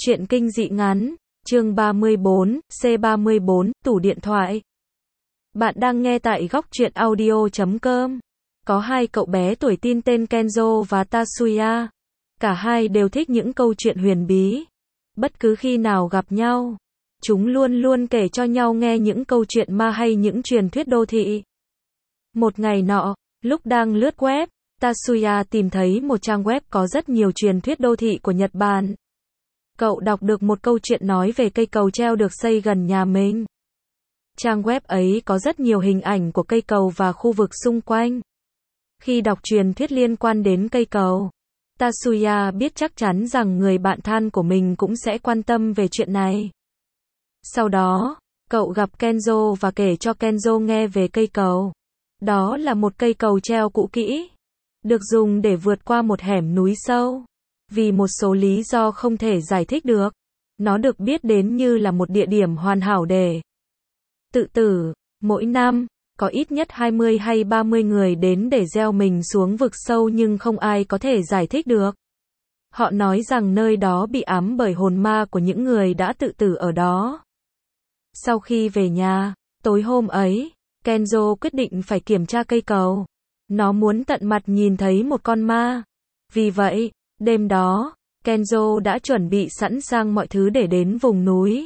Truyện kinh dị ngắn, chương 34, C34, tủ điện thoại. Bạn đang nghe tại góc truyện audio.com. Có hai cậu bé tuổi teen tên Kenzo và Tatsuya. Cả hai đều thích những câu chuyện huyền bí. Bất cứ khi nào gặp nhau, chúng luôn luôn kể cho nhau nghe những câu chuyện ma hay những truyền thuyết đô thị. Một ngày nọ, lúc đang lướt web, Tatsuya tìm thấy một trang web có rất nhiều truyền thuyết đô thị của Nhật Bản. Cậu đọc được một câu chuyện nói về cây cầu treo được xây gần nhà mình. Trang web ấy có rất nhiều hình ảnh của cây cầu và khu vực xung quanh. Khi đọc truyền thuyết liên quan đến cây cầu, Tatsuya biết chắc chắn rằng người bạn thân của mình cũng sẽ quan tâm về chuyện này. Sau đó, cậu gặp Kenzo và kể cho Kenzo nghe về cây cầu. Đó là một cây cầu treo cũ kỹ, được dùng để vượt qua một hẻm núi sâu. Vì một số lý do không thể giải thích được, nó được biết đến như là một địa điểm hoàn hảo để tự tử. Mỗi năm, có ít nhất 20 hay 30 người đến để gieo mình xuống vực sâu nhưng không ai có thể giải thích được. Họ nói rằng nơi đó bị ám bởi hồn ma của những người đã tự tử ở đó. Sau khi về nhà, tối hôm ấy, Kenzo quyết định phải kiểm tra cây cầu. Nó muốn tận mặt nhìn thấy một con ma. Vì vậy, đêm đó, Kenzo đã chuẩn bị sẵn sàng mọi thứ để đến vùng núi.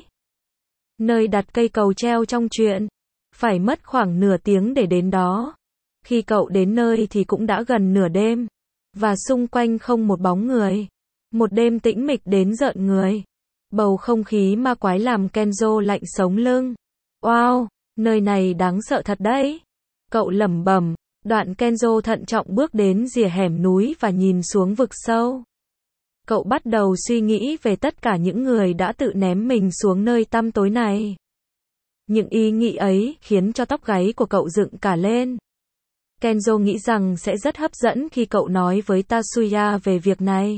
Nơi đặt cây cầu treo trong truyện, phải mất khoảng nửa tiếng để đến đó. Khi cậu đến nơi thì cũng đã gần nửa đêm, và xung quanh không một bóng người. Một đêm tĩnh mịch đến rợn người. Bầu không khí ma quái làm Kenzo lạnh sống lưng. Wow, nơi này đáng sợ thật đấy. Cậu lẩm bẩm. Đoạn Kenzo thận trọng bước đến rìa hẻm núi và nhìn xuống vực sâu. Cậu bắt đầu suy nghĩ về tất cả những người đã tự ném mình xuống nơi tăm tối này. Những ý nghĩ ấy khiến cho tóc gáy của cậu dựng cả lên. Kenzo nghĩ rằng sẽ rất hấp dẫn khi cậu nói với Tatsuya về việc này.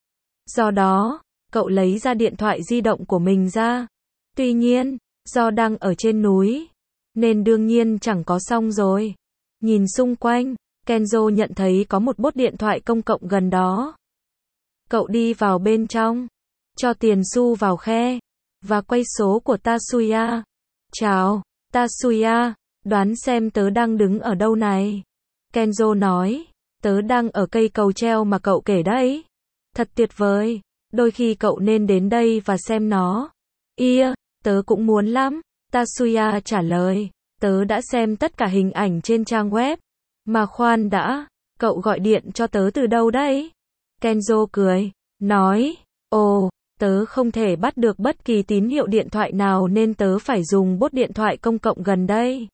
Do đó, cậu lấy ra điện thoại di động của mình ra. Tuy nhiên, do đang ở trên núi, nên đương nhiên chẳng có sóng rồi. Nhìn xung quanh, Kenzo nhận thấy có một bốt điện thoại công cộng gần đó. Cậu đi vào bên trong, cho tiền xu vào khe, và quay số của Tatsuya. Chào, Tatsuya, đoán xem tớ đang đứng ở đâu này? Kenzo nói, tớ đang ở cây cầu treo mà cậu kể đấy. Thật tuyệt vời, đôi khi cậu nên đến đây và xem nó. Tớ cũng muốn lắm, Tatsuya trả lời. Tớ đã xem tất cả hình ảnh trên trang web. Mà khoan đã, cậu gọi điện cho tớ từ đâu đấy? Kenzo cười, nói, tớ không thể bắt được bất kỳ tín hiệu điện thoại nào nên tớ phải dùng bốt điện thoại công cộng gần đây.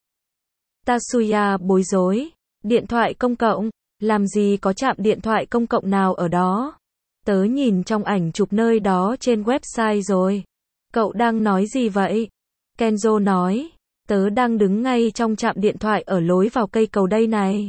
Tatsuya bối rối, điện thoại công cộng, làm gì có trạm điện thoại công cộng nào ở đó? Tớ nhìn trong ảnh chụp nơi đó trên website rồi. Cậu đang nói gì vậy? Kenzo nói, tớ đang đứng ngay trong trạm điện thoại ở lối vào cây cầu đây này.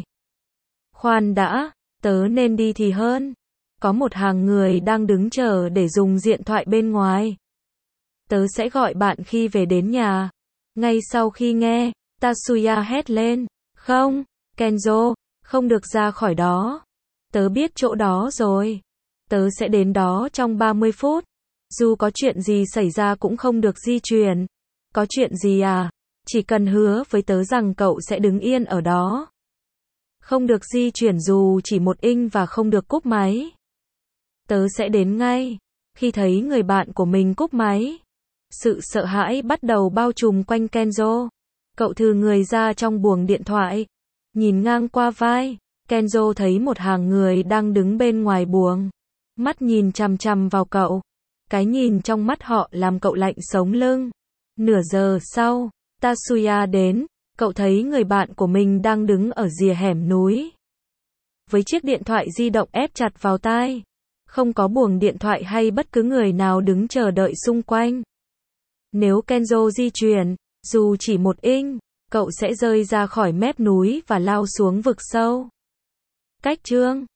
Khoan đã, tớ nên đi thì hơn. Có một hàng người đang đứng chờ để dùng điện thoại bên ngoài. Tớ sẽ gọi bạn khi về đến nhà. Ngay sau khi nghe, Tatsuya hét lên. Không, Kenzo, không được ra khỏi đó. Tớ biết chỗ đó rồi. Tớ sẽ đến đó trong 30 phút. Dù có chuyện gì xảy ra cũng không được di chuyển. Có chuyện gì à? Chỉ cần hứa với tớ rằng cậu sẽ đứng yên ở đó. Không được di chuyển dù chỉ một inch và không được cúp máy. Tớ sẽ đến ngay. Khi thấy người bạn của mình cúp máy, sự sợ hãi bắt đầu bao trùm quanh Kenzo. Cậu thừ người ra trong buồng điện thoại. Nhìn ngang qua vai, Kenzo thấy một hàng người đang đứng bên ngoài buồng. Mắt nhìn chằm chằm vào cậu. Cái nhìn trong mắt họ làm cậu lạnh sống lưng. Nửa giờ sau, Tatsuya đến, cậu thấy người bạn của mình đang đứng ở rìa hẻm núi. Với chiếc điện thoại di động ép chặt vào tai. Không có buồng điện thoại hay bất cứ người nào đứng chờ đợi xung quanh. Nếu Kenzo di chuyển, dù chỉ một inch, cậu sẽ rơi ra khỏi mép núi và lao xuống vực sâu. Cách chương